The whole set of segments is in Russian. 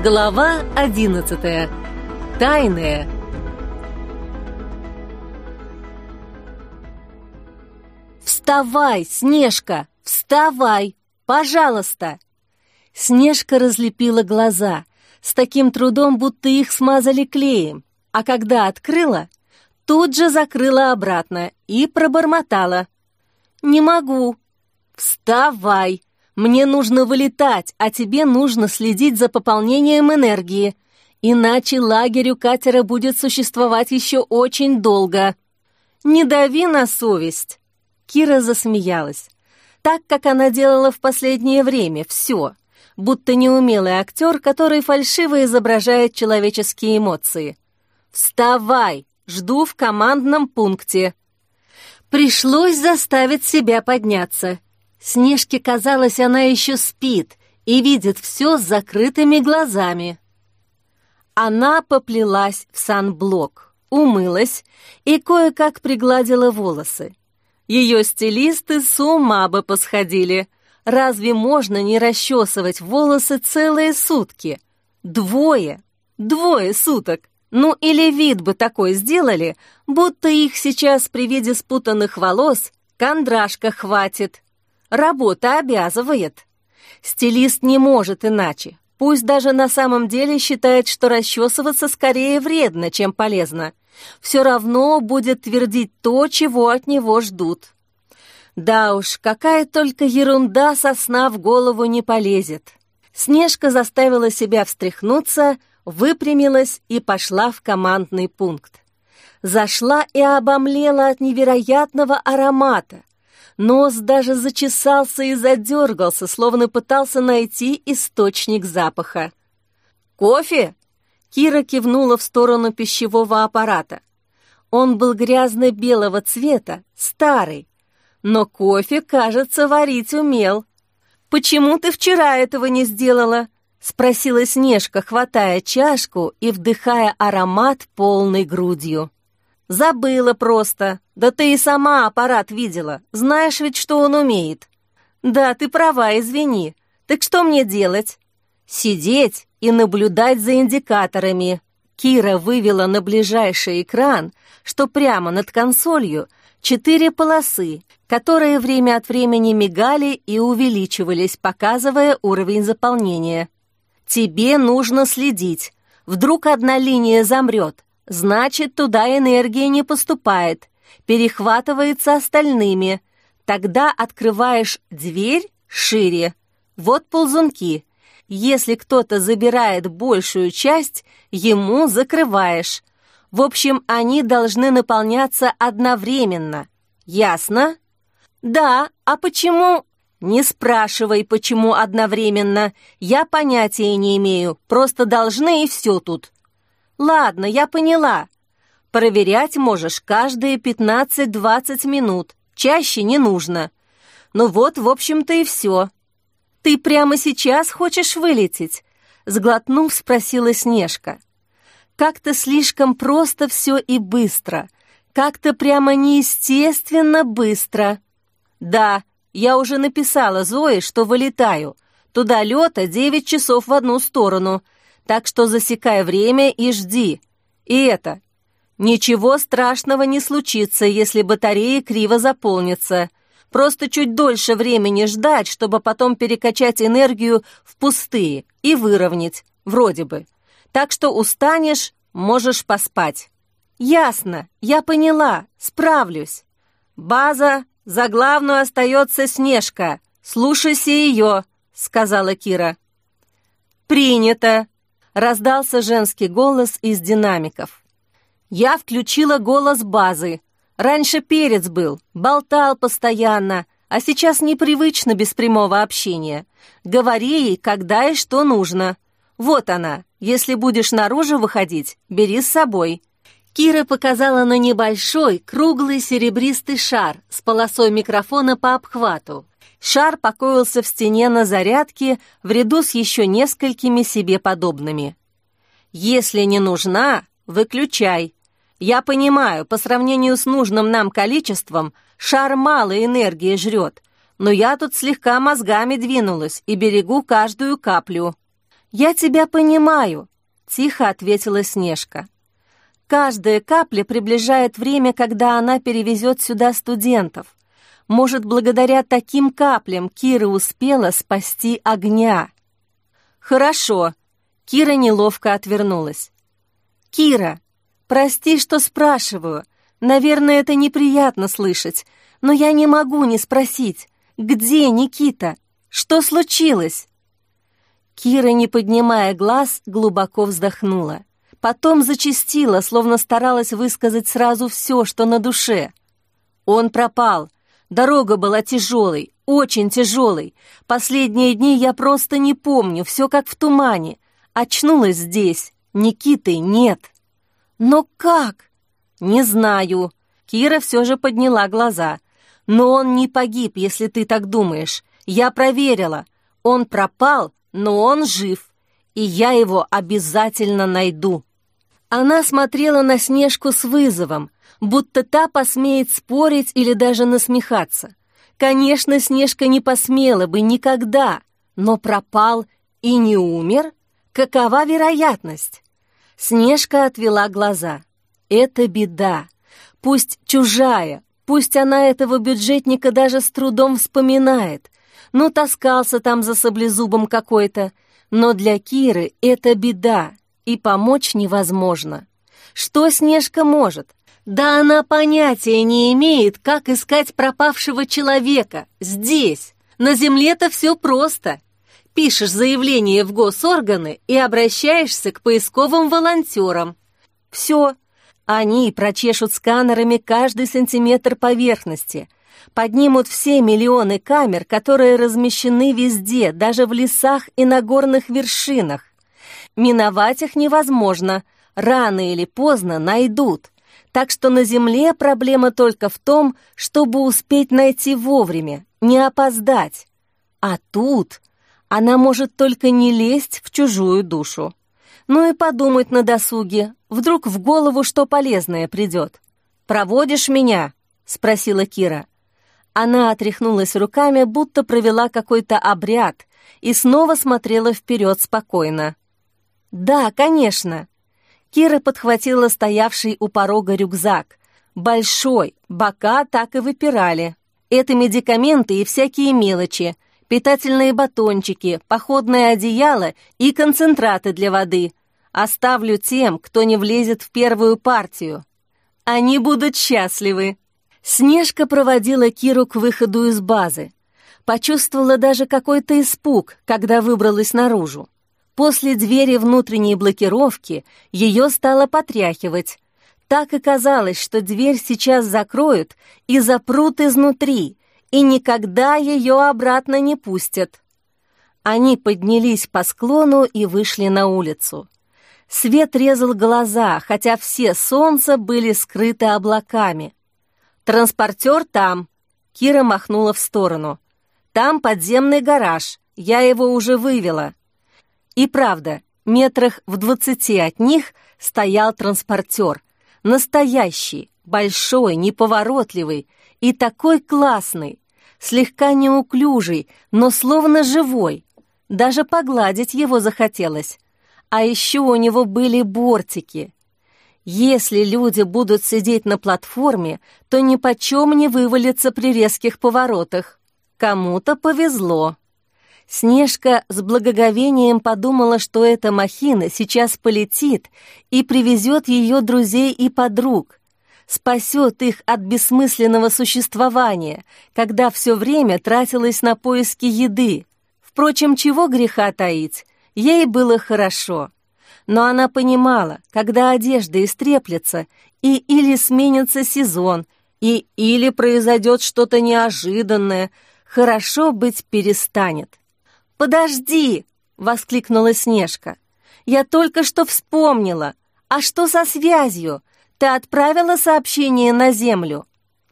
Глава 11. Тайное. «Вставай, Снежка! Вставай! Пожалуйста!» Снежка разлепила глаза, с таким трудом, будто их смазали клеем, а когда открыла, тут же закрыла обратно и пробормотала: «Не могу». «Вставай! Мне нужно вылетать, а тебе нужно следить за пополнением энергии, иначе лагерь у катера будет существовать еще очень долго. Не дави на совесть». Кира засмеялась, так, как она делала в последнее время все, будто неумелый актер, который фальшиво изображает человеческие эмоции. «Вставай! Жду в командном пункте». Пришлось заставить себя подняться. Снежке казалось, она еще спит и видит все с закрытыми глазами. Она поплелась в санблок, умылась и кое-как пригладила волосы. Ее стилисты с ума бы посходили. Разве можно не расчесывать волосы целые сутки? Двое суток. Ну или вид бы такой сделали, будто их сейчас при виде спутанных волос кондрашка хватит. Работа обязывает. Стилист не может иначе. Пусть даже на самом деле считает, что расчесываться скорее вредно, чем полезно. Все равно будет твердить то, чего от него ждут. Да уж, какая только ерунда со сна в голову не полезет. Снежка заставила себя встряхнуться, выпрямилась и пошла в командный пункт. Зашла и обомлела от невероятного аромата. Нос даже зачесался и задергался, словно пытался найти источник запаха. «Кофе?» Кира кивнула в сторону пищевого аппарата. Он был грязно-белого цвета, старый, но кофе, кажется, варить умел. «Почему ты вчера этого не сделала?» — спросила Снежка, хватая чашку и вдыхая аромат полной грудью. «Забыла просто. Да ты и сама аппарат видела. Знаешь ведь, что он умеет». «Да, ты права, извини. Так что мне делать?» «Сидеть и наблюдать за индикаторами». Кира вывела на ближайший экран, что прямо над консолью, 4 полосы, которые время от времени мигали и увеличивались, показывая уровень заполнения. «Тебе нужно следить. Вдруг одна линия замрет. Значит, туда энергия не поступает, перехватывается остальными. Тогда открываешь дверь шире. Вот ползунки. Если кто-то забирает большую часть, ему закрываешь. В общем, они должны наполняться одновременно. Ясно?» «Да, а почему?» «Не спрашивай, почему одновременно. Я понятия не имею, просто должны и все тут». «Ладно, я поняла. Проверять можешь каждые 15-20 минут. Чаще не нужно. Ну вот, в общем-то, и все». «Ты прямо сейчас хочешь вылететь?» Сглотнув, спросила Снежка. «Как-то слишком просто все и быстро. Как-то прямо неестественно быстро». «Да, я уже написала Зое, что вылетаю. Туда лета 9 часов в одну сторону. Так что засекай время и жди. И это, ничего страшного не случится, если батареи криво заполнятся. Просто чуть дольше времени ждать, чтобы потом перекачать энергию в пустые и выровнять, вроде бы. Так что устанешь, можешь поспать». «Ясно, я поняла, справлюсь». «База, за главную остается Снежка. Слушайся ее», — сказала Кира. «Принято», — раздался женский голос из динамиков. Я включила голос базы. Раньше перец был, болтал постоянно, а сейчас непривычно без прямого общения. Говори ей, когда и что нужно. Вот она, если будешь наружу выходить, бери с собой. Кира показала на небольшой, круглый серебристый шар с полосой микрофона по обхвату. Шар покоился в стене на зарядке в ряду с еще несколькими себе подобными. «Если не нужна, выключай. Я понимаю, по сравнению с нужным нам количеством, шар мало энергии жрет, но я тут слегка мозгами двинулась и берегу каждую каплю». «Я тебя понимаю», — тихо ответила Снежка. «Каждая капля приближает время, когда она перевезет сюда студентов. Может, благодаря таким каплям Кира успела спасти огня». «Хорошо», — Кира неловко отвернулась. «Кира, прости, что спрашиваю. Наверное, это неприятно слышать, но я не могу не спросить. Где Никита? Что случилось?» Кира, не поднимая глаз, глубоко вздохнула. Потом зачастила, словно старалась высказать сразу все, что на душе. «Он пропал. Дорога была тяжелой, очень тяжелой. Последние дни я просто не помню, все как в тумане. Очнулась здесь. Никиты нет». «Но как?» «Не знаю». Кира все же подняла глаза. «Но он не погиб, если ты так думаешь. Я проверила. Он пропал, но он жив. И я его обязательно найду». Она смотрела на Снежку с вызовом, будто та посмеет спорить или даже насмехаться. Конечно, Снежка не посмела бы никогда, но пропал и не умер? Какова вероятность? Снежка отвела глаза. Это беда. Пусть чужая, пусть она этого бюджетника даже с трудом вспоминает. Ну, таскался там за саблезубом какой-то. Но для Киры это беда, и помочь невозможно. Что Снежка может? Да она понятия не имеет, как искать пропавшего человека. Здесь, на земле-то все просто. Пишешь заявление в госорганы и обращаешься к поисковым волонтерам. Все. Они прочешут сканерами каждый сантиметр поверхности, поднимут все миллионы камер, которые размещены везде, даже в лесах и на горных вершинах. Миновать их невозможно, рано или поздно найдут. Так что на Земле проблема только в том, чтобы успеть найти вовремя, не опоздать. А тут она может только не лезть в чужую душу. Ну и подумать на досуге, вдруг в голову что полезное придет. «Проводишь меня?» — спросила Кира. Она отряхнулась руками, будто провела какой-то обряд, и снова смотрела вперед спокойно. «Да, конечно». Кира подхватила стоявший у порога рюкзак. Большой, бока так и выпирали. Это медикаменты и всякие мелочи, питательные батончики, походное одеяло и концентраты для воды. Оставлю тем, кто не влезет в первую партию. Они будут счастливы. Снежка проводила Киру к выходу из базы. Почувствовала даже какой-то испуг, когда выбралась наружу. После двери внутренней блокировки ее стало потряхивать. Так и казалось, что дверь сейчас закроют и запрут изнутри, и никогда ее обратно не пустят. Они поднялись по склону и вышли на улицу. Свет резал глаза, хотя все солнца были скрыты облаками. «Транспортер там», — Кира махнула в сторону. «Там подземный гараж, я его уже вывела». И правда, метрах в 20 от них стоял транспортер. Настоящий, большой, неповоротливый и такой классный, слегка неуклюжий, но словно живой. Даже погладить его захотелось. А еще у него были бортики. Если люди будут сидеть на платформе, то нипочем не вывалится при резких поворотах. Кому-то повезло. Снежка с благоговением подумала, что эта махина сейчас полетит и привезет ее друзей и подруг, спасет их от бессмысленного существования, когда все время тратилось на поиски еды. Впрочем, чего греха таить, ей было хорошо. Но она понимала, когда одежда истреплется, и или сменится сезон, и или произойдет что-то неожиданное, хорошо быть перестанет. «Подожди!» — воскликнула Снежка. «Я только что вспомнила. А что со связью? Ты отправила сообщение на Землю?»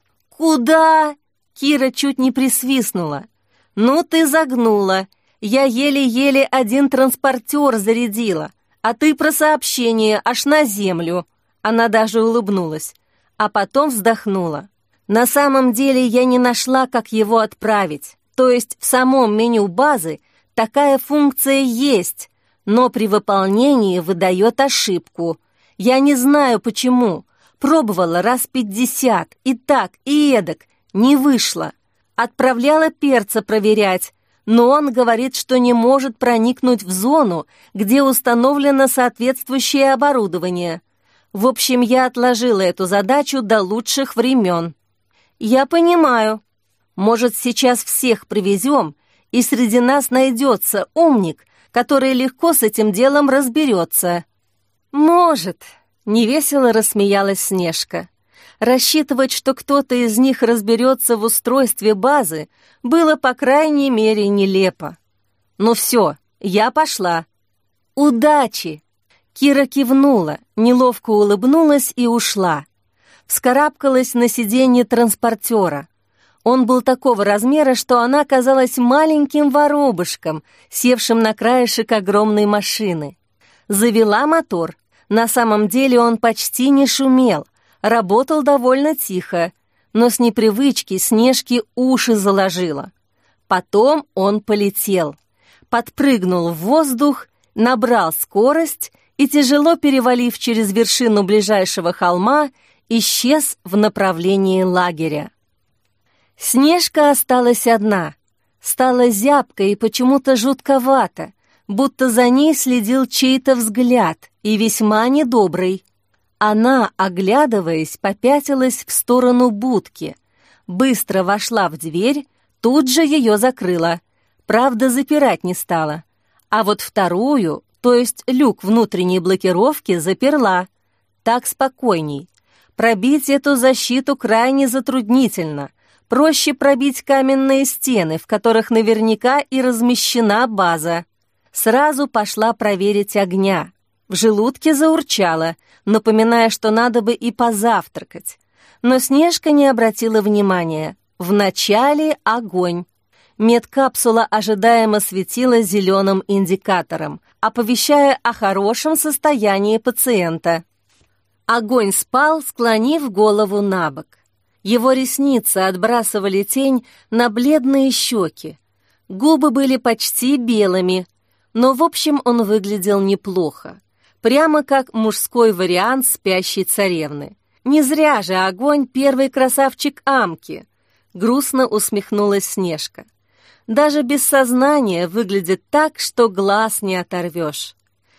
«Куда?» — Кира чуть не присвистнула. «Ну ты загнула. Я еле-еле один транспортер зарядила, а ты про сообщение аж на Землю». Она даже улыбнулась, а потом вздохнула. «На самом деле я не нашла, как его отправить. То есть в самом меню базы такая функция есть, но при выполнении выдает ошибку. Я не знаю почему. Пробовала раз 50, и так, и эдак. Не вышло. Отправляла перца проверять, но он говорит, что не может проникнуть в зону, где установлено соответствующее оборудование. В общем, я отложила эту задачу до лучших времен. Я понимаю. Может, сейчас всех привезем, и среди нас найдется умник, который легко с этим делом разберется. Может, невесело рассмеялась Снежка. Рассчитывать, что кто-то из них разберется в устройстве базы, было, по крайней мере, нелепо. Ну все, я пошла. Удачи! Кира кивнула, неловко улыбнулась и ушла. Вскарабкалась на сиденье транспортера. Он был такого размера, что она казалась маленьким воробушком, севшим на краешек огромной машины. Завела мотор. На самом деле он почти не шумел, работал довольно тихо, но с непривычки Снежке уши заложило. Потом он полетел, подпрыгнул в воздух, набрал скорость и, тяжело перевалив через вершину ближайшего холма, исчез в направлении лагеря. Снежка осталась одна, стала зябко и почему-то жутковато, будто за ней следил чей-то взгляд, и весьма недобрый. Она, оглядываясь, попятилась в сторону будки, быстро вошла в дверь, тут же ее закрыла, правда, запирать не стала, а вот вторую, то есть люк внутренней блокировки, заперла. Так спокойней. Пробить эту защиту крайне затруднительно. Проще пробить каменные стены, в которых наверняка и размещена база. Сразу пошла проверить огня. В желудке заурчала, напоминая, что надо бы и позавтракать. Но Снежка не обратила внимания. Вначале огонь. Медкапсула ожидаемо светила зеленым индикатором, оповещая о хорошем состоянии пациента. Огонь спал, склонив голову на бок. Его ресницы отбрасывали тень на бледные щеки. Губы были почти белыми, но в общем он выглядел неплохо. Прямо как мужской вариант спящей царевны. Не зря же огонь первый красавчик Амки. Грустно усмехнулась Снежка. Даже без сознания выглядит так, что глаз не оторвешь.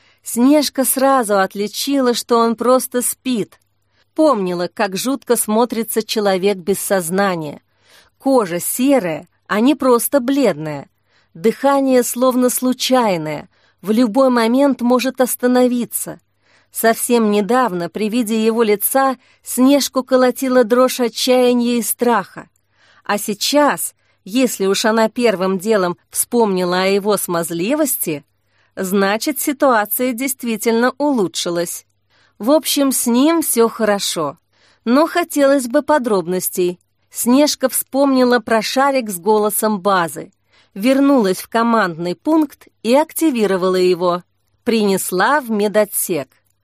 Снежка сразу отличила, что он просто спит. Помнила, как жутко смотрится человек без сознания. Кожа серая, а не просто бледная. Дыхание словно случайное, в любой момент может остановиться. Совсем недавно при виде его лица Снежку колотила дрожь отчаяния и страха. А сейчас, если уж она первым делом вспомнила о его смазливости, значит, ситуация действительно улучшилась. В общем, с ним все хорошо. Но хотелось бы подробностей. Снежка вспомнила про шарик с голосом базы, вернулась в командный пункт и активировала его. Принесла в медотсек.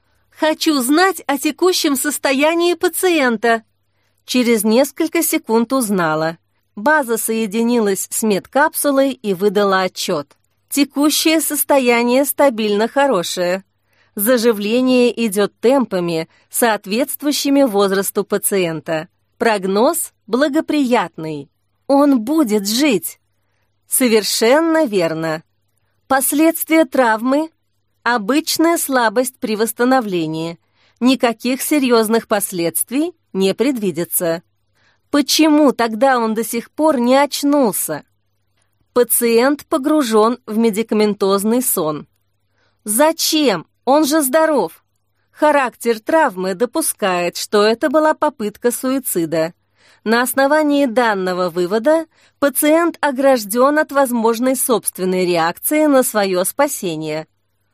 «Хочу знать о текущем состоянии пациента». Через несколько секунд узнала. База соединилась с медкапсулой и выдала отчет. Текущее состояние стабильно хорошее. Заживление идет темпами, соответствующими возрасту пациента. Прогноз благоприятный. Он будет жить. Совершенно верно. Последствия травмы – обычная слабость при восстановлении. Никаких серьезных последствий не предвидится. Почему тогда он до сих пор не очнулся? Пациент погружен в медикаментозный сон. Зачем? Он же здоров. Характер травмы допускает, что это была попытка суицида. На основании данного вывода пациент огражден от возможной собственной реакции на свое спасение.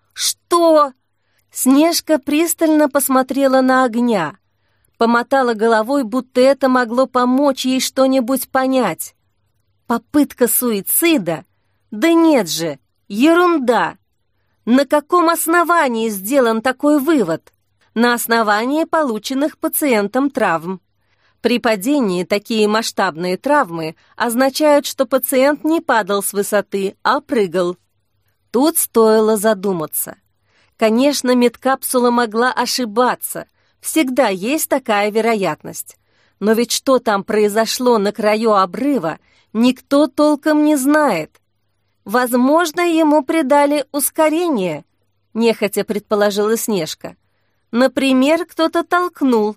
Что? Снежка пристально посмотрела на огня, помотала головой, будто это могло помочь ей что-нибудь понять. Попытка суицида? Да нет же, ерунда. На каком основании сделан такой вывод? На основании полученных пациентом травм. При падении такие масштабные травмы означают, что пациент не падал с высоты, а прыгал. Тут стоило задуматься. Конечно, медкапсула могла ошибаться. Всегда есть такая вероятность. Но ведь что там произошло на краю обрыва, никто толком не знает. Возможно, ему придали ускорение, нехотя предположила Снежка. Например, кто-то толкнул.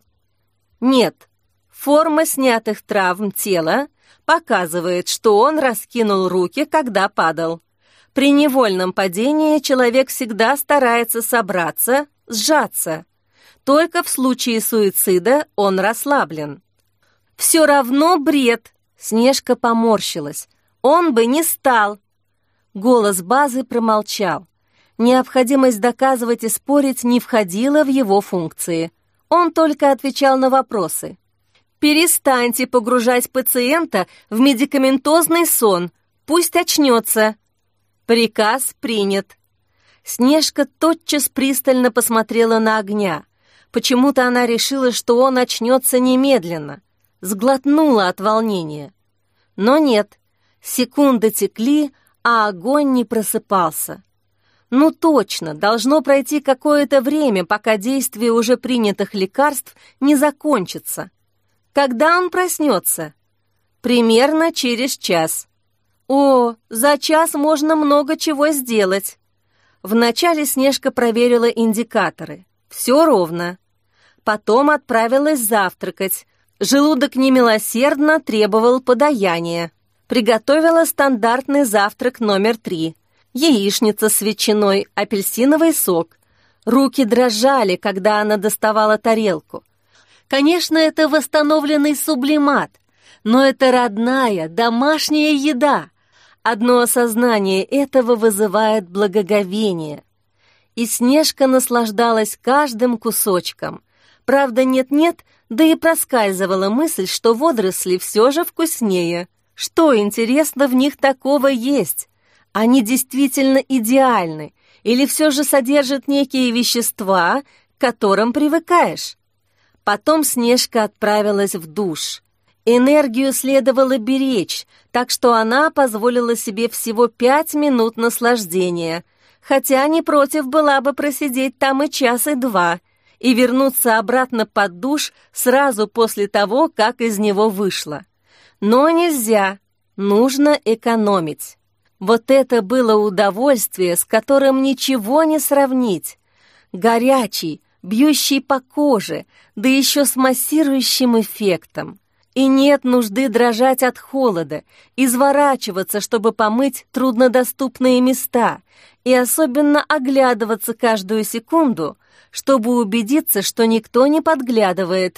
Нет, форма снятых травм тела показывает, что он раскинул руки, когда падал. При невольном падении человек всегда старается собраться, сжаться. Только в случае суицида он расслаблен. «Все равно бред!» — Снежка поморщилась. «Он бы не стал!» Голос базы промолчал. Необходимость доказывать и спорить не входила в его функции. Он только отвечал на вопросы. «Перестаньте погружать пациента в медикаментозный сон. Пусть очнется». Приказ принят. Снежка тотчас пристально посмотрела на Огня. Почему-то она решила, что он очнется немедленно. Сглотнула от волнения. Но нет, секунды текли, а Огонь не просыпался. Ну точно, должно пройти какое-то время, пока действие уже принятых лекарств не закончится. Когда он проснется? Примерно через час. О, за час можно много чего сделать. Вначале Снежка проверила индикаторы. Все ровно. Потом отправилась завтракать. Желудок немилосердно требовал подаяния. Приготовила стандартный завтрак номер 3. Яичница с ветчиной, апельсиновый сок. Руки дрожали, когда она доставала тарелку. Конечно, это восстановленный сублимат, но это родная, домашняя еда. Одно осознание этого вызывает благоговение. И Снежка наслаждалась каждым кусочком. Правда, нет-нет, да и проскальзывала мысль, что водоросли все же вкуснее. Что, интересно, в них такого есть? Они действительно идеальны? Или все же содержат некие вещества, к которым привыкаешь? Потом Снежка отправилась в душ. Энергию следовало беречь, так что она позволила себе всего 5 минут наслаждения, хотя не против была бы просидеть там и час, и 2, и вернуться обратно под душ сразу после того, как из него вышла. Но нельзя, нужно экономить. Вот это было удовольствие, с которым ничего не сравнить. Горячий, бьющий по коже, да еще с массирующим эффектом. И нет нужды дрожать от холода, изворачиваться, чтобы помыть труднодоступные места, и особенно оглядываться каждую секунду, чтобы убедиться, что никто не подглядывает.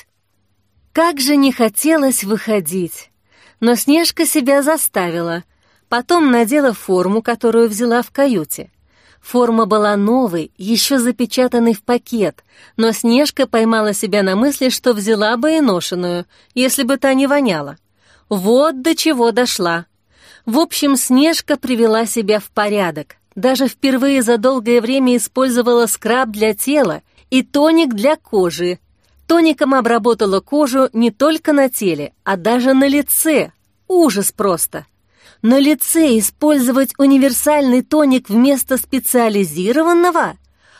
Как же не хотелось выходить! Но Снежка себя заставила. Потом надела форму, которую взяла в каюте. Форма была новой, еще запечатанной в пакет, но Снежка поймала себя на мысли, что взяла бы и ношеную, если бы та не воняла. Вот до чего дошла. В общем, Снежка привела себя в порядок. Даже впервые за долгое время использовала скраб для тела и тоник для кожи. Тоником обработала кожу не только на теле, а даже на лице. Ужас просто! На лице использовать универсальный тоник вместо специализированного?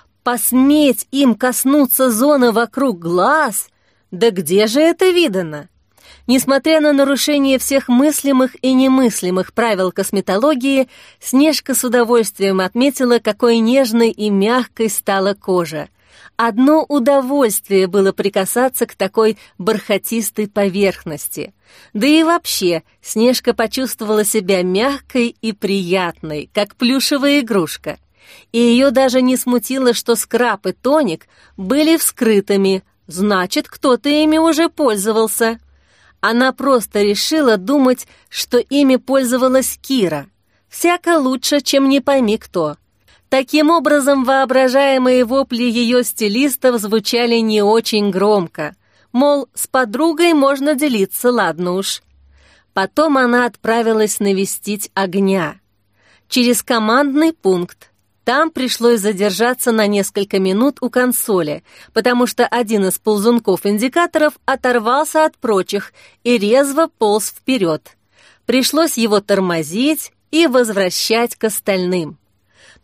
Посметь им коснуться зоны вокруг глаз? Да где же это видано? Несмотря на нарушение всех мыслимых и немыслимых правил косметологии, Снежка с удовольствием отметила, какой нежной и мягкой стала кожа. Одно удовольствие было прикасаться к такой бархатистой поверхности. Да и вообще, Снежка почувствовала себя мягкой и приятной, как плюшевая игрушка. И ее даже не смутило, что скраб и тоник были вскрытыми, значит, кто-то ими уже пользовался. Она просто решила думать, что ими пользовалась Кира. Всяко лучше, чем не пойми кто. Таким образом, воображаемые вопли ее стилистов звучали не очень громко. Мол, с подругой можно делиться, ладно уж. Потом она отправилась навестить Огня. Через командный пункт. Там пришлось задержаться на несколько минут у консоли, потому что один из ползунков-индикаторов оторвался от прочих и резво полз вперед. Пришлось его тормозить и возвращать к остальным.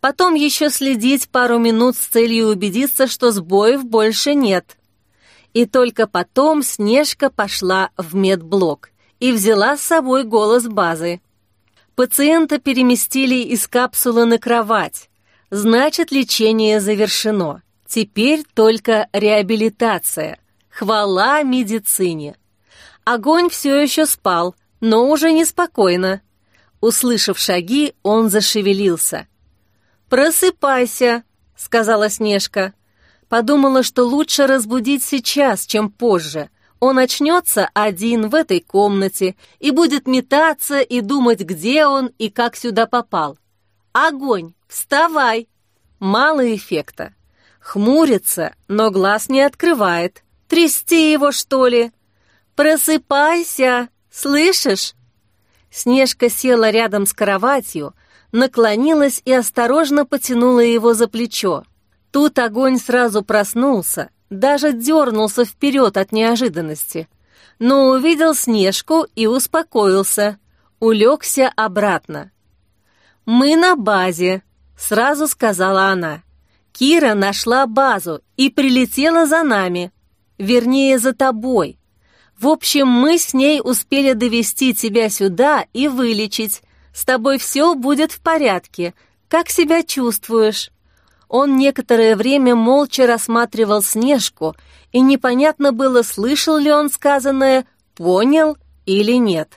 Потом еще следить пару минут с целью убедиться, что сбоев больше нет. И только потом Снежка пошла в медблок и взяла с собой голос базы. Пациента переместили из капсулы на кровать. Значит, лечение завершено. Теперь только реабилитация. Хвала медицине. Огонь все еще спал, но уже неспокойно. Услышав шаги, он зашевелился. «Просыпайся», — сказала Снежка. Подумала, что лучше разбудить сейчас, чем позже. Он очнется один в этой комнате и будет метаться и думать, где он и как сюда попал. «Огонь, вставай!» Мало эффекта. Хмурится, но глаз не открывает. Трясти его, что ли? «Просыпайся! Слышишь?» Снежка села рядом с кроватью, наклонилась и осторожно потянула его за плечо. Тут Огонь сразу проснулся, даже дернулся вперед от неожиданности, но увидел Снежку и успокоился, улегся обратно. «Мы на базе», — сразу сказала она. «Кира нашла базу и прилетела за нами, вернее, за тобой. В общем, мы с ней успели довести тебя сюда и вылечить. С тобой все будет в порядке. Как себя чувствуешь?» Он некоторое время молча рассматривал Снежку, и непонятно было, слышал ли он сказанное, понял или нет.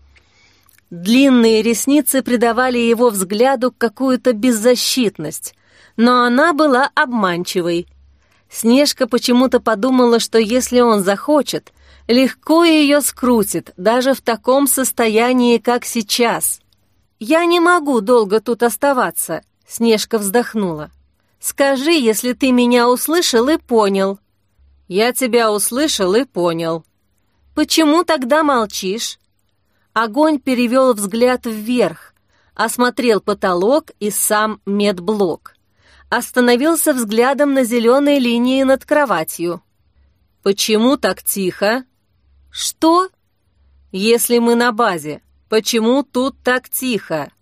Длинные ресницы придавали его взгляду какую-то беззащитность, но она была обманчивой. Снежка почему-то подумала, что если он захочет, легко ее скрутит, даже в таком состоянии, как сейчас. «Я не могу долго тут оставаться», — Снежка вздохнула. «Скажи, если ты меня услышал и понял». «Я тебя услышал и понял». «Почему тогда молчишь?» Огонь перевел взгляд вверх, осмотрел потолок и сам медблок. Остановился взглядом на зеленой линии над кроватью. «Почему так тихо?» «Что?» «Если мы на базе, почему тут так тихо?»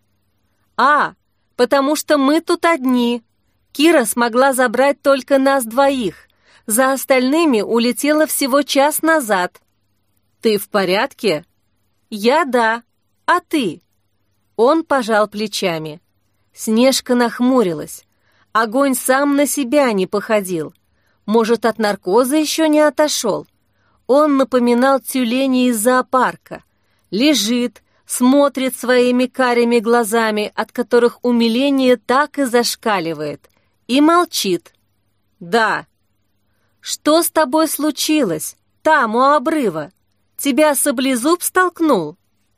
«Потому что мы тут одни. Кира смогла забрать только нас двоих. За остальными улетела всего час назад». «Ты в порядке?» «Я да. А ты?» Он пожал плечами. Снежка нахмурилась. Огонь сам на себя не походил. Может, от наркоза еще не отошел? Он напоминал тюленя из зоопарка. Лежит, смотрит своими карими глазами, от которых умиление так и зашкаливает. И молчит. «Да». «Что с тобой случилось? Там, у обрыва? Тебя саблезуб столкнул?»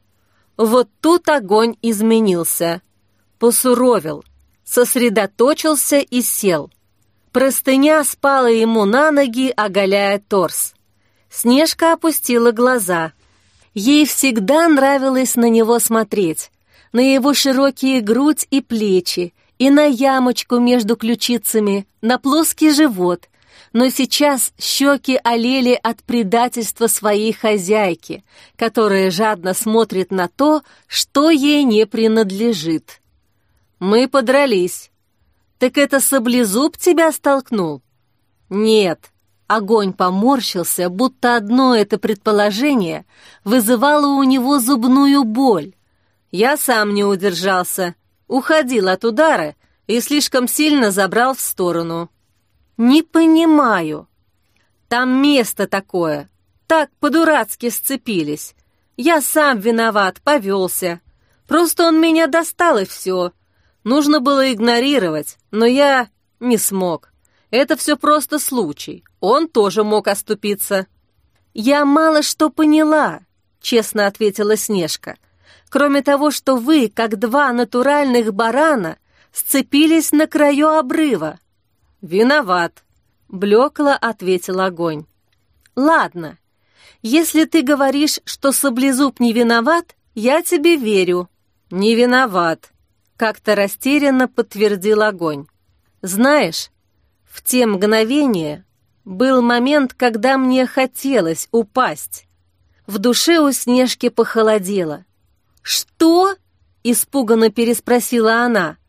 Вот тут Огонь изменился. Посуровил, сосредоточился и сел. Простыня спала ему на ноги, оголяя торс. Снежка опустила глаза. Ей всегда нравилось на него смотреть, на его широкие грудь и плечи, и на ямочку между ключицами, на плоский живот. Но сейчас щеки олели от предательства своей хозяйки, которая жадно смотрит на то, что ей не принадлежит. «Мы подрались». «Так это саблезуб тебя столкнул?» «Нет». Огонь поморщился, будто одно это предположение вызывало у него зубную боль. «Я сам не удержался, уходил от удара и слишком сильно забрал в сторону». «Не понимаю. Там место такое. Так по-дурацки сцепились. Я сам виноват, повелся. Просто он меня достал, и все. Нужно было игнорировать, но я не смог. Это все просто случай. Он тоже мог оступиться». «Я мало что поняла», — честно ответила Снежка. «Кроме того, что вы, как два натуральных барана, сцепились на краю обрыва». «Виноват», — блекло ответил Огонь. «Ладно, если ты говоришь, что саблезуб не виноват, я тебе верю». «Не виноват», — как-то растерянно подтвердил Огонь. «Знаешь, в те мгновения был момент, когда мне хотелось упасть». В душе у Снежки похолодело. «Что?» — испуганно переспросила она.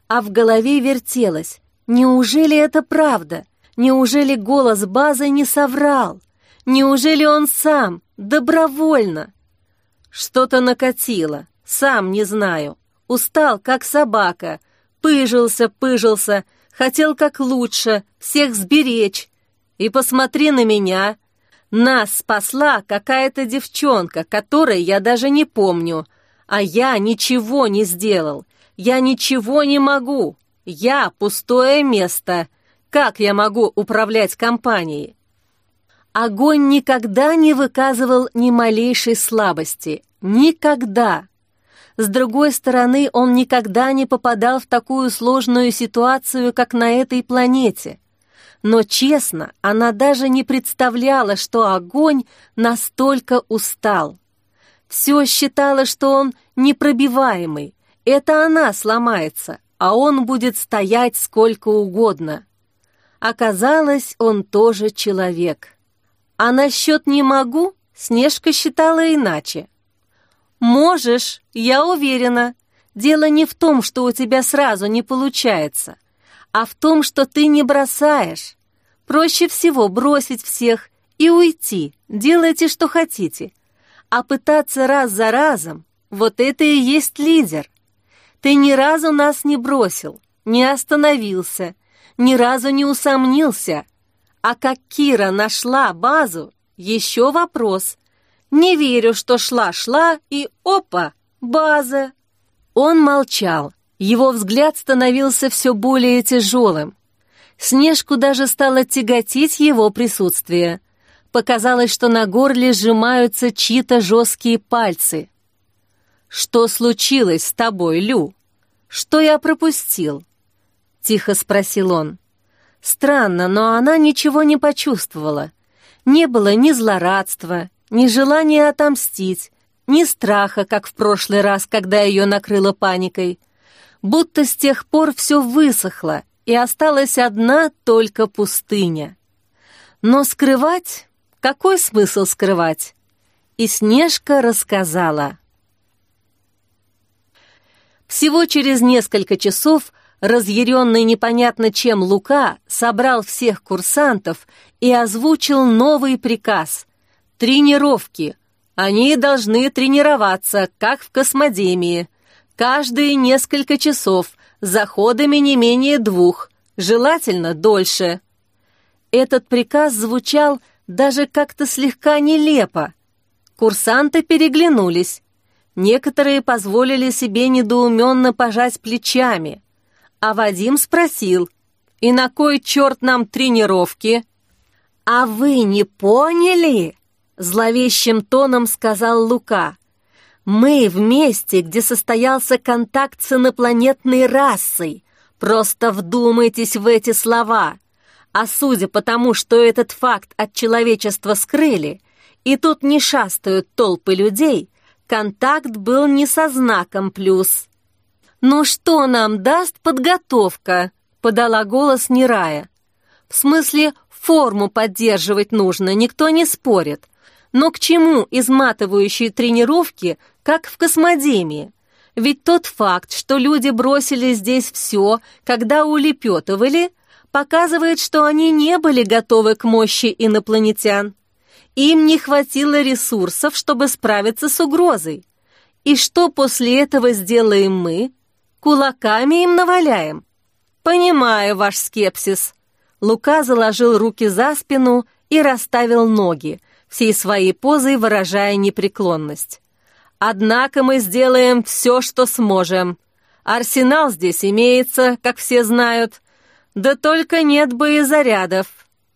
а в голове вертелось: неужели это правда? Неужели голос Базы не соврал? Неужели он сам, добровольно? Что-то накатило, сам не знаю. Устал, как собака, пыжился, хотел как лучше, всех сберечь. И посмотри на меня. Нас спасла какая-то девчонка, которой я даже не помню. А я ничего не сделал. Я ничего не могу. Я пустое место. Как я могу управлять компанией? Огонь никогда не выказывал ни малейшей слабости. Никогда. С другой стороны, он никогда не попадал в такую сложную ситуацию, как на этой планете. Но, честно, она даже не представляла, что огонь настолько устал. Все считала, что он непробиваемый. Это она сломается, а он будет стоять сколько угодно. Оказалось, он тоже человек. А насчет «не могу» Снежка считала иначе. «Можешь, я уверена. Дело не в том, что у тебя сразу не получается, а в том, что ты не бросаешь. Проще всего бросить всех и уйти, делайте, что хотите. А пытаться раз за разом — вот это и есть лидер. Ты ни разу нас не бросил, не остановился, ни разу не усомнился. А как Кира нашла Базу, еще вопрос. Не верю, что шла и опа, База». Он молчал, его взгляд становился все более тяжелым. Снежку даже стало тяготить его присутствие. Показалось, что на горле сжимаются чьи-то жесткие пальцы. «Что случилось с тобой, Лю? Что я пропустил?» — тихо спросил он. Странно, но она ничего не почувствовала. Не было ни злорадства, ни желания отомстить, ни страха, как в прошлый раз, когда ее накрыло паникой. Будто с тех пор все высохло, и осталась одна только пустыня. Но скрывать? Какой смысл скрывать? И Снежка рассказала. Всего через несколько часов разъяренный непонятно чем Лука собрал всех курсантов и озвучил новый приказ. Тренировки. Они должны тренироваться, как в космодемии. Каждые несколько часов, заходами не менее 2, желательно дольше. Этот приказ звучал даже как-то слегка нелепо. Курсанты переглянулись. Некоторые позволили себе недоуменно пожать плечами. А Вадим спросил: «И на кой черт нам тренировки?» «А вы не поняли?» — зловещим тоном сказал Лука. «Мы в месте, где состоялся контакт с инопланетной расой. Просто вдумайтесь в эти слова. А судя по тому, что этот факт от человечества скрыли, и тут не шастают толпы людей, контакт был не со знаком плюс». «Ну что нам даст подготовка?» — подала голос Нерая. «В смысле, форму поддерживать нужно, никто не спорит. Но к чему изматывающие тренировки, как в космодемии? Ведь тот факт, что люди бросили здесь все, когда улепетывали, показывает, что они не были готовы к мощи инопланетян. Им не хватило ресурсов, чтобы справиться с угрозой. И что после этого сделаем мы? Кулаками им наваляем. Понимаю ваш скепсис». Лука заложил руки за спину и расставил ноги, всей своей позой выражая непреклонность. «Однако мы сделаем все, что сможем. Арсенал здесь имеется, как все знают. Да только нет боезарядов».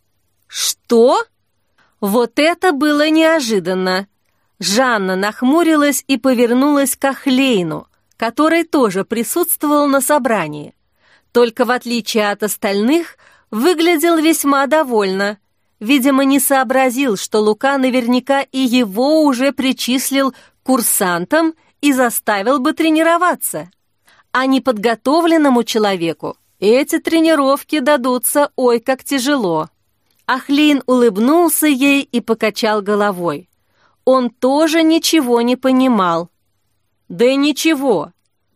«Что?» Вот это было неожиданно. Жанна нахмурилась и повернулась к Ахлейну, который тоже присутствовал на собрании. Только в отличие от остальных, выглядел весьма довольно. Видимо, не сообразил, что Лука наверняка и его уже причислил к курсантам и заставил бы тренироваться. А неподготовленному человеку эти тренировки дадутся ой как тяжело. Ахлейн улыбнулся ей и покачал головой. Он тоже ничего не понимал. «Да ничего,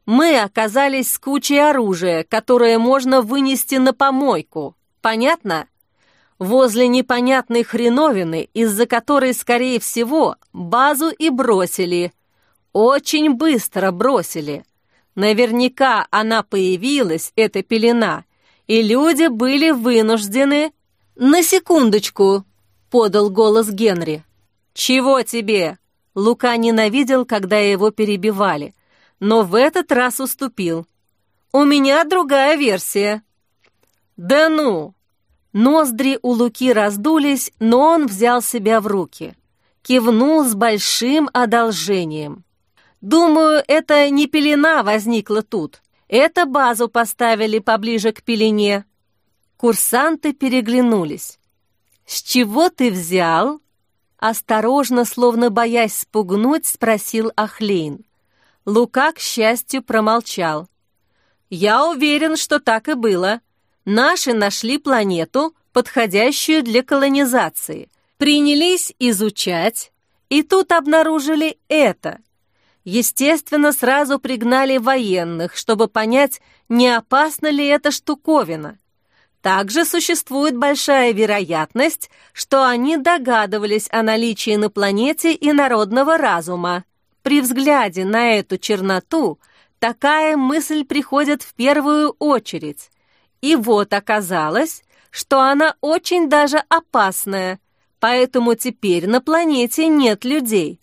Мы оказались с кучей оружия, которое можно вынести на помойку. Понятно? Возле непонятной хреновины, из-за которой, скорее всего, базу и бросили. Очень быстро бросили. Наверняка она появилась, эта пелена, и люди были вынуждены... «На секундочку!» — подал голос Генри. «Чего тебе?» Лука ненавидел, когда его перебивали, но в этот раз уступил. «У меня другая версия». «Да ну!» Ноздри у Луки раздулись, но он взял себя в руки. Кивнул с большим одолжением. «Думаю, это не пелена возникла тут. Это базу поставили поближе к пелене». Курсанты переглянулись. «С чего ты взял?» Осторожно, словно боясь спугнуть, спросил Ахлейн. Лука, к счастью, промолчал. «Я уверен, что так и было. Наши нашли планету, подходящую для колонизации, принялись изучать, и тут обнаружили это. Естественно, сразу пригнали военных, чтобы понять, не опасна ли эта штуковина. Также существует большая вероятность, что они догадывались о наличии на планете инородного разума. При взгляде на эту черноту такая мысль приходит в первую очередь. И вот оказалось, что она очень даже опасная, поэтому теперь на планете нет людей.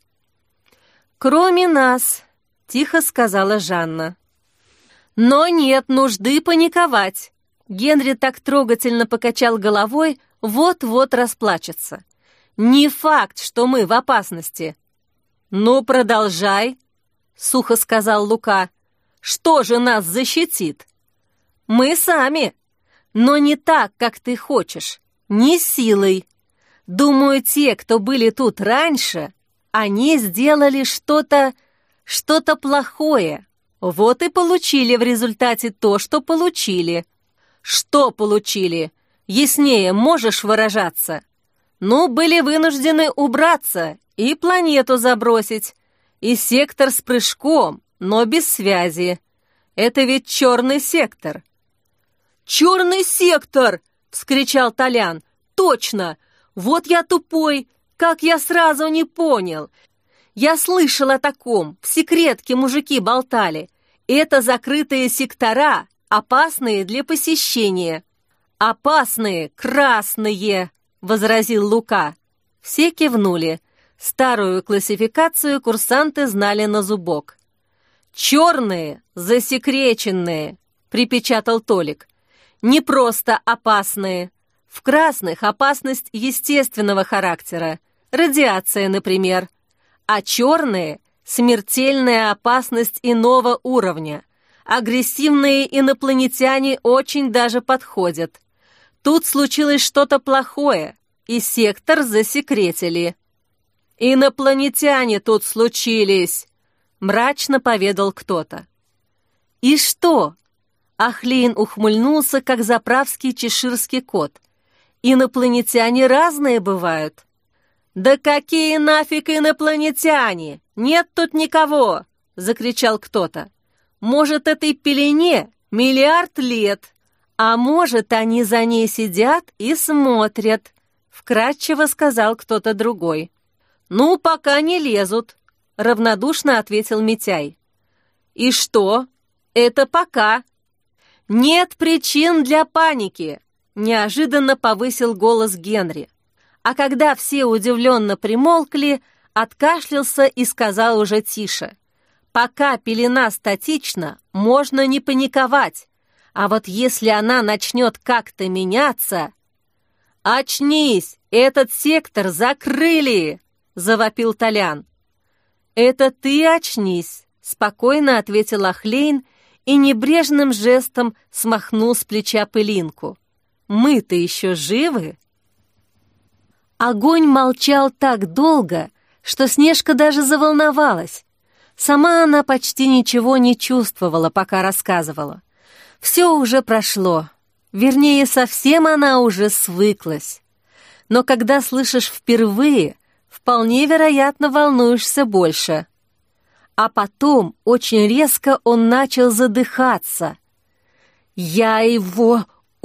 «Кроме нас», — тихо сказала Жанна. «Но нет нужды паниковать». Генри так трогательно покачал головой, вот-вот расплачется. «Не факт, что мы в опасности». «Ну, продолжай», — сухо сказал Лука. «Что же нас защитит?» «Мы сами, но не так, как ты хочешь, не силой. Думаю, те, кто были тут раньше, они сделали что-то плохое. Вот и получили в результате то, что получили». «Что получили? Яснее можешь выражаться?» «Ну, были вынуждены убраться и планету забросить, и сектор с прыжком, но без связи. Это ведь черный сектор». «Черный сектор!» — вскричал Толян. «Точно! Вот я тупой! Как я сразу не понял! Я слышал о таком, в секретке мужики болтали. Это закрытые сектора, опасные для посещения». «Опасные, красные!» — возразил Лука. Все кивнули. Старую классификацию курсанты знали на зубок. «Черные, засекреченные!» — припечатал Толик. «Не просто опасные. В красных опасность естественного характера, радиация, например. А черные — смертельная опасность иного уровня. Агрессивные инопланетяне очень даже подходят. Тут случилось что-то плохое, и сектор засекретили». «Инопланетяне тут случились», — мрачно поведал кто-то. «И что?» Ахлейн ухмыльнулся, как заправский чеширский кот. «Инопланетяне разные бывают». «Да какие нафиг инопланетяне? Нет тут никого!» — закричал кто-то. «Может, этой пелене миллиард лет, а может, они за ней сидят и смотрят», — вкратчиво сказал кто-то другой. «Ну, пока не лезут», — равнодушно ответил Митяй. «И что? Это пока». «Нет причин для паники», — неожиданно повысил голос Генри. А когда все удивленно примолкли, откашлялся и сказал уже тише. «Пока пелена статична, можно не паниковать, а вот если она начнет как-то меняться...» «Очнись! Этот сектор закрыли!» — завопил Толян. «Это ты очнись!» — спокойно ответил Ахлейн и небрежным жестом смахнул с плеча пылинку. «Мы-то еще живы?» Огонь молчал так долго, что Снежка даже заволновалась. Сама она почти ничего не чувствовала, пока рассказывала. Все уже прошло. Вернее, совсем она уже свыклась. Но когда слышишь впервые, вполне вероятно, волнуешься больше. А потом очень резко он начал задыхаться. «Я его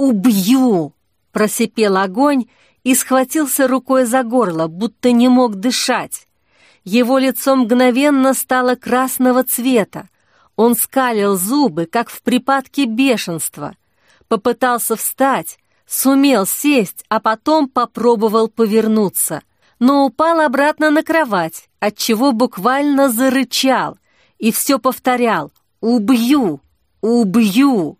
убью!» — просипел огонь и схватился рукой за горло, будто не мог дышать. Его лицо мгновенно стало красного цвета. Он скалил зубы, как в припадке бешенства. Попытался встать, сумел сесть, а потом попробовал повернуться, но упал обратно на кровать, отчего буквально зарычал и все повторял: «Убью! Убью!».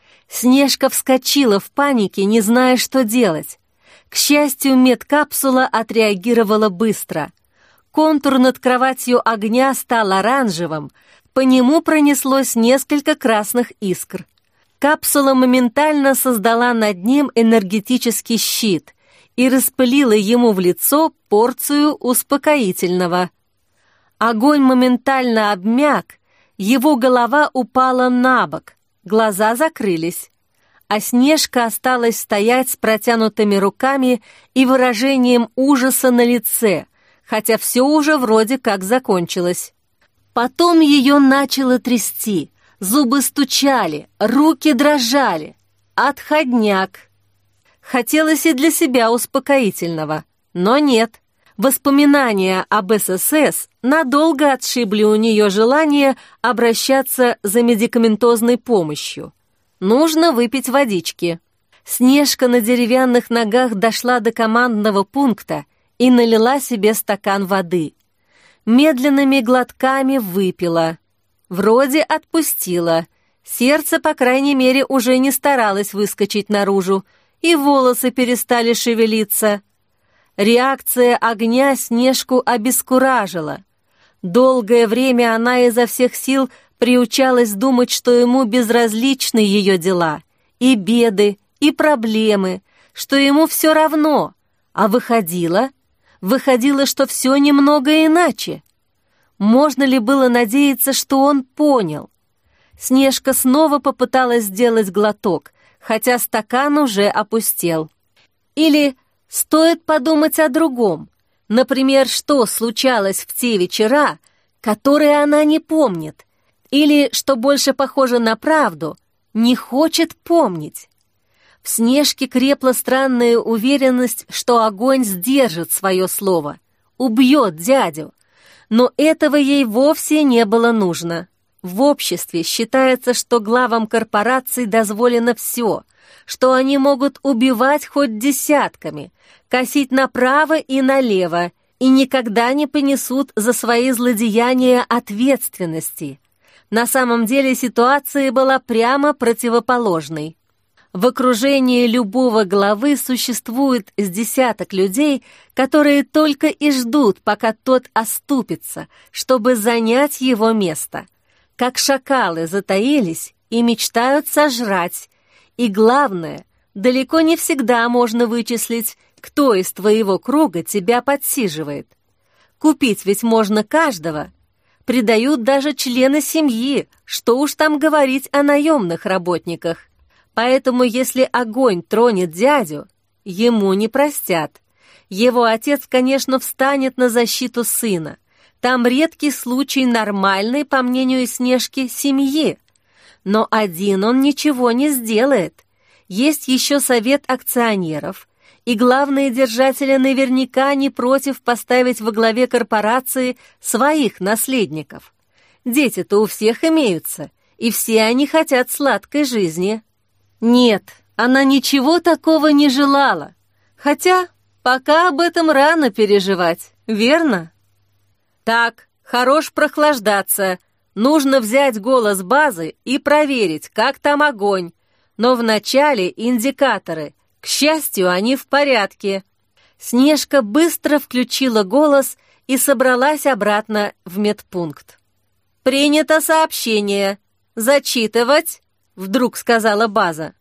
Снежка вскочила в панике, не зная, что делать. К счастью, медкапсула отреагировала быстро. Контур над кроватью огня стал оранжевым, по нему пронеслось несколько красных искр. Капсула моментально создала над ним энергетический щит и распылила ему в лицо порцию успокоительного. Огонь моментально обмяк, его голова упала на бок, глаза закрылись, а Снежка осталась стоять с протянутыми руками и выражением ужаса на лице, хотя все уже вроде как закончилось. Потом ее начало трясти, зубы стучали, руки дрожали. Отходняк. Хотелось и для себя успокоительного, но нет. Воспоминания об ССС надолго отшибли у нее желание обращаться за медикаментозной помощью. Нужно выпить водички. Снежка на деревянных ногах дошла до командного пункта и налила себе стакан воды. Медленными глотками выпила. Вроде отпустила. Сердце, по крайней мере, уже не старалось выскочить наружу, и волосы перестали шевелиться. Реакция огня Снежку обескуражила. Долгое время она изо всех сил приучалась думать, что ему безразличны ее дела, и беды, и проблемы, что ему все равно, а выходило, что все немного иначе. Можно ли было надеяться, что он понял? Снежка снова попыталась сделать глоток, хотя стакан уже опустел. Или стоит подумать о другом, например, что случалось в те вечера, которые она не помнит, или, что больше похоже на правду, не хочет помнить. В Снежке крепла странная уверенность, что огонь сдержит свое слово, убьет дядю. Но этого ей вовсе не было нужно. В обществе считается, что главам корпораций дозволено все, что они могут убивать хоть десятками, косить направо и налево, и никогда не понесут за свои злодеяния ответственности. На самом деле ситуация была прямо противоположной. В окружении любого главы существует с десяток людей, которые только и ждут, пока тот оступится, чтобы занять его место. Как шакалы затаились и мечтают сожрать. И главное, далеко не всегда можно вычислить, кто из твоего круга тебя подсиживает. Купить ведь можно каждого. Предают даже члены семьи, что уж там говорить о наемных работниках. Поэтому, если огонь тронет дядю, ему не простят. Его отец, конечно, встанет на защиту сына. Там редкий случай нормальной, по мнению Снежки, семьи. Но один он ничего не сделает. Есть еще совет акционеров, и главные держатели наверняка не против поставить во главе корпорации своих наследников. Дети-то у всех имеются, и все они хотят сладкой жизни. Нет, она ничего такого не желала. Хотя пока об этом рано переживать, верно? Так, хорош прохлаждаться. Нужно взять голос базы и проверить, как там огонь. Но вначале индикаторы. К счастью, они в порядке. Снежка быстро включила голос и собралась обратно в медпункт. «Принято сообщение. Зачитывать?» — вдруг сказала база.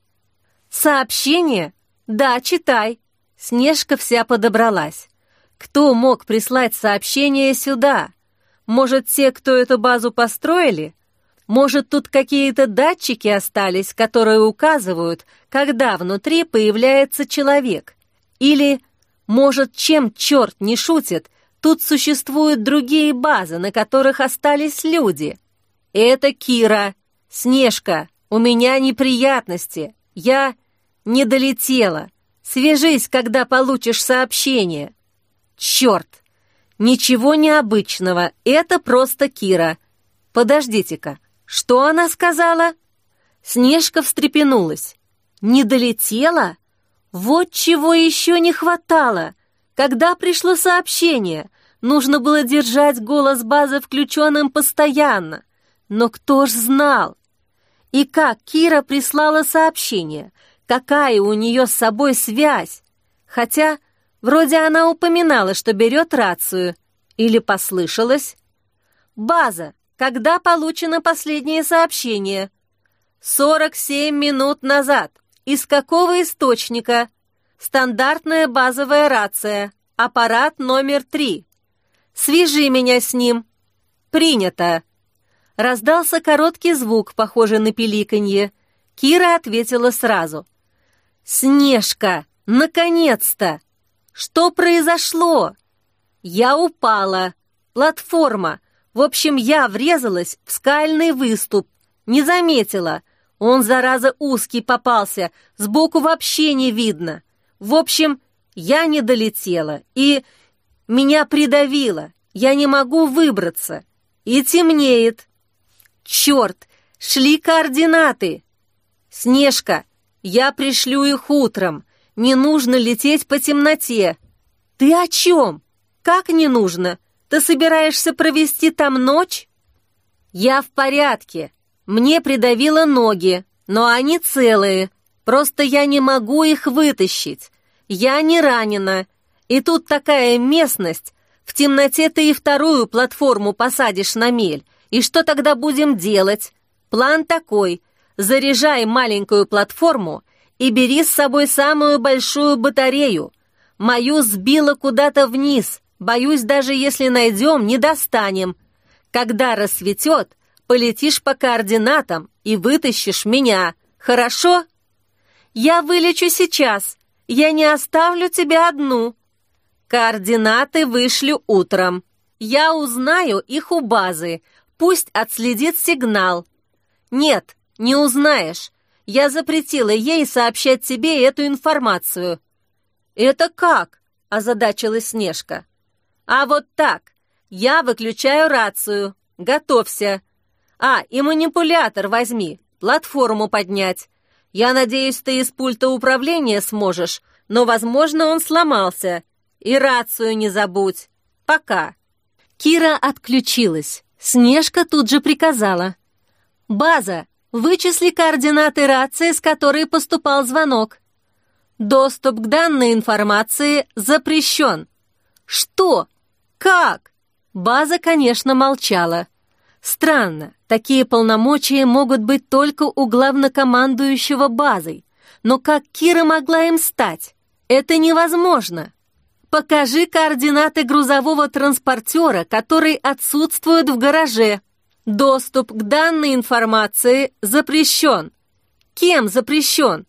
«Сообщение? Да, читай». Снежка вся подобралась. Кто мог прислать сообщение сюда? Может, те, кто эту базу построили? Может, тут какие-то датчики остались, которые указывают, когда внутри появляется человек? Или, может, чем черт не шутит, Тут существуют другие базы, на которых остались люди. Это Кира. Снежка, у меня неприятности. Я не долетела. Свяжись, когда получишь сообщение. Черт! Ничего необычного, это просто Кира. Подождите-ка, что она сказала? Снежка встрепенулась. Не долетела? Вот чего еще не хватало. Когда пришло сообщение, нужно было держать голос базы включенным постоянно. Но кто ж знал? И как Кира прислала сообщение? Какая у нее с собой связь? Хотя, вроде она упоминала, что берет рацию. Или послышалось? «База, когда получено последнее сообщение?» 47 минут назад. Из какого источника? Стандартная базовая рация. Аппарат номер 3. Свяжи меня с ним. Принято. Раздался короткий звук, похожий на пиликанье. Кира ответила сразу. «Снежка, наконец-то! Что произошло?» «Я упала. Платформа. В общем, я врезалась в скальный выступ. Не заметила. Он, зараза, узкий попался. Сбоку вообще не видно. В общем, я не долетела. И меня придавило. Я не могу выбраться. И темнеет. Черт, шли координаты. Снежка, я пришлю их утром. Не нужно лететь по темноте. Ты о чем? Как не нужно? Ты собираешься провести там ночь? Я в порядке. Мне придавило ноги, но они целые. Просто я не могу их вытащить. Я не ранена. И тут такая местность. В темноте ты и вторую платформу посадишь на мель. И что тогда будем делать? План такой. Заряжай маленькую платформу и бери с собой самую большую батарею. Мою сбило куда-то вниз. Боюсь, даже если найдем, не достанем. Когда рассветет, полетишь по координатам и вытащишь меня. Хорошо? Я вылечу сейчас. Я не оставлю тебя одну. Координаты вышлю утром. Я узнаю их у базы. Пусть отследит сигнал. Нет, не узнаешь. Я запретила ей сообщать тебе эту информацию. Это как? Озадачилась Снежка. А вот так. Я выключаю рацию. Готовься. И манипулятор возьми. Платформу поднять. Я надеюсь, ты из пульта управления сможешь, но, возможно, он сломался. И рацию не забудь. Пока. Кира отключилась. Снежка тут же приказала. «База, вычисли координаты рации, с которой поступал звонок. Доступ к данной информации запрещен». «Что? Как?» База, конечно, молчала. Странно, такие полномочия могут быть только у главнокомандующего базой. Но как Кира могла им стать? Это невозможно. «Покажи координаты грузового транспортера, который отсутствует в гараже. Доступ к данной информации запрещен». Кем запрещен?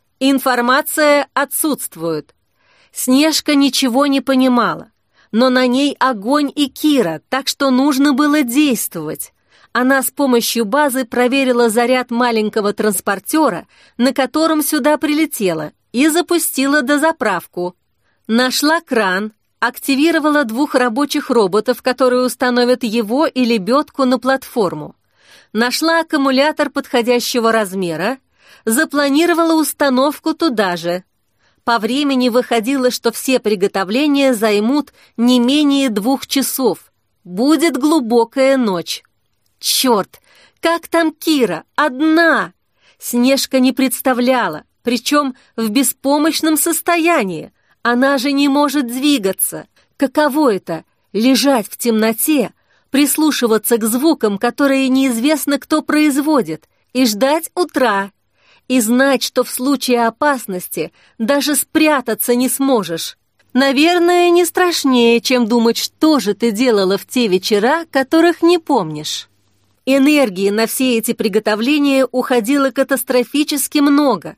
Информация отсутствует. Снежка ничего не понимала, но на ней огонь и Кира, так что нужно было действовать. Она с помощью базы проверила заряд маленького транспортера, на котором сюда прилетела, и запустила дозаправку. Нашла кран, активировала 2 рабочих роботов, которые установят его и лебедку на платформу. Нашла аккумулятор подходящего размера, запланировала установку туда же. По времени выходило, что все приготовления займут не менее 2 часов. Будет глубокая ночь. Черт, как там Кира? Одна! Снежка не представляла, причем в беспомощном состоянии. Она же не может двигаться. Каково это — лежать в темноте, прислушиваться к звукам, которые неизвестно кто производит, и ждать утра, и знать, что в случае опасности даже спрятаться не сможешь. Наверное, не страшнее, чем думать, что же ты делала в те вечера, которых не помнишь. Энергии на все эти приготовления уходило катастрофически много.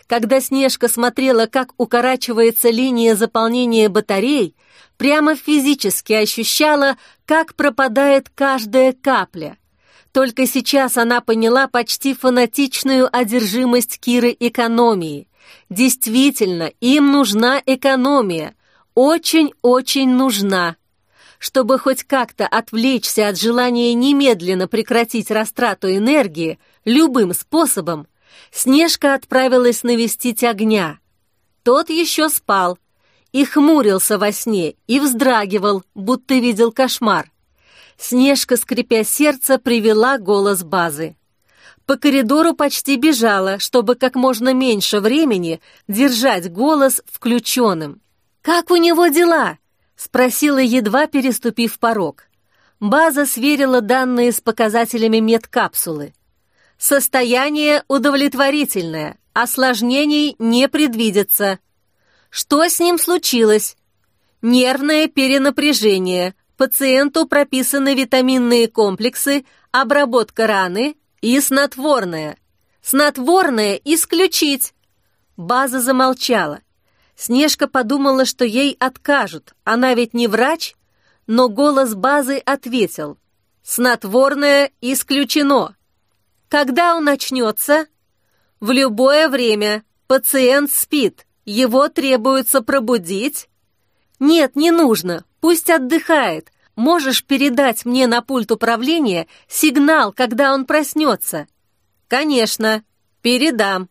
Когда Снежка смотрела, как укорачивается линия заполнения батарей, прямо физически ощущала, как пропадает каждая капля. Только сейчас она поняла почти фанатичную одержимость Киры экономией. Действительно, им нужна экономия. Очень-очень нужна. Чтобы хоть как-то отвлечься от желания немедленно прекратить растрату энергии любым способом, Снежка отправилась навестить Огня. Тот еще спал и хмурился во сне, и вздрагивал, будто видел кошмар. Снежка, скрипя сердце, привела голос Базы. По коридору почти бежала, чтобы как можно меньше времени держать голос включенным. «Как у него дела?» — спросила, едва переступив порог. База сверила данные с показателями медкапсулы. «Состояние удовлетворительное, осложнений не предвидится». «Что с ним случилось?» «Нервное перенапряжение. Пациенту прописаны витаминные комплексы, обработка раны и снотворное. Снотворное исключить!» База замолчала. Снежка подумала, что ей откажут, она ведь не врач, но голос Базы ответил: «Снотворное исключено». «Когда он начнется?» «В любое время. Пациент спит. Его требуется пробудить?» «Нет, не нужно. Пусть отдыхает. Можешь передать мне на пульт управления сигнал, когда он проснется?» «Конечно. Передам».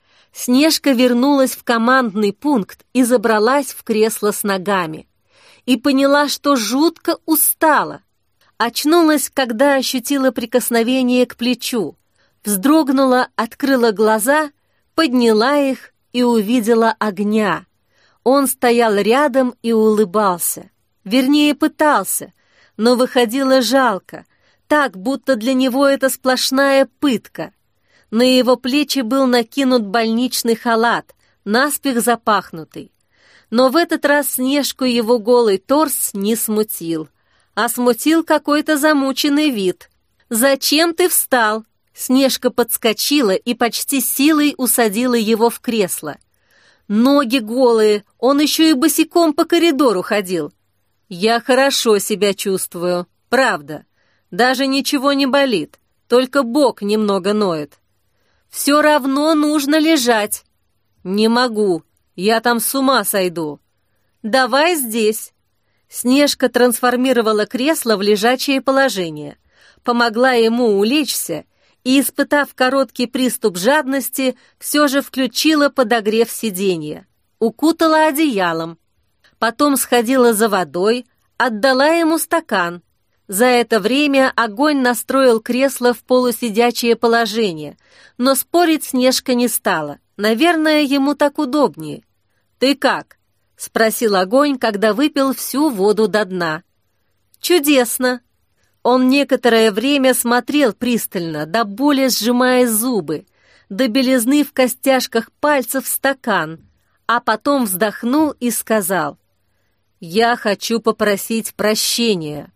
Снежка вернулась в командный пункт и забралась в кресло с ногами. И поняла, что жутко устала. Очнулась, когда ощутила прикосновение к плечу. Вздрогнула, открыла глаза, подняла их и увидела Огня. Он стоял рядом и улыбался. Вернее, пытался, но выходило жалко, так, будто для него это сплошная пытка. На его плечи был накинут больничный халат, наспех запахнутый. Но в этот раз Снежку его голый торс не смутил, а смутил какой-то замученный вид. «Зачем ты встал?» Снежка подскочила и почти силой усадила его в кресло. Ноги голые, он еще и босиком по коридору ходил. «Я хорошо себя чувствую, правда. Даже ничего не болит, только бок немного ноет». «Все равно нужно лежать». «Не могу, я там с ума сойду». «Давай здесь». Снежка трансформировала кресло в лежачее положение, помогла ему улечься и, испытав короткий приступ жадности, все же включила подогрев сиденья, укутала одеялом. Потом сходила за водой, отдала ему стакан. За это время Огонь настроил кресло в полусидячее положение, но спорить Снежка не стала. Наверное, ему так удобнее. «Ты как?» — спросил Огонь, когда выпил всю воду до дна. «Чудесно!» Он некоторое время смотрел пристально, до боли сжимая зубы, до белизны в костяшках пальцев стакан, а потом вздохнул и сказал: «Я хочу попросить прощения».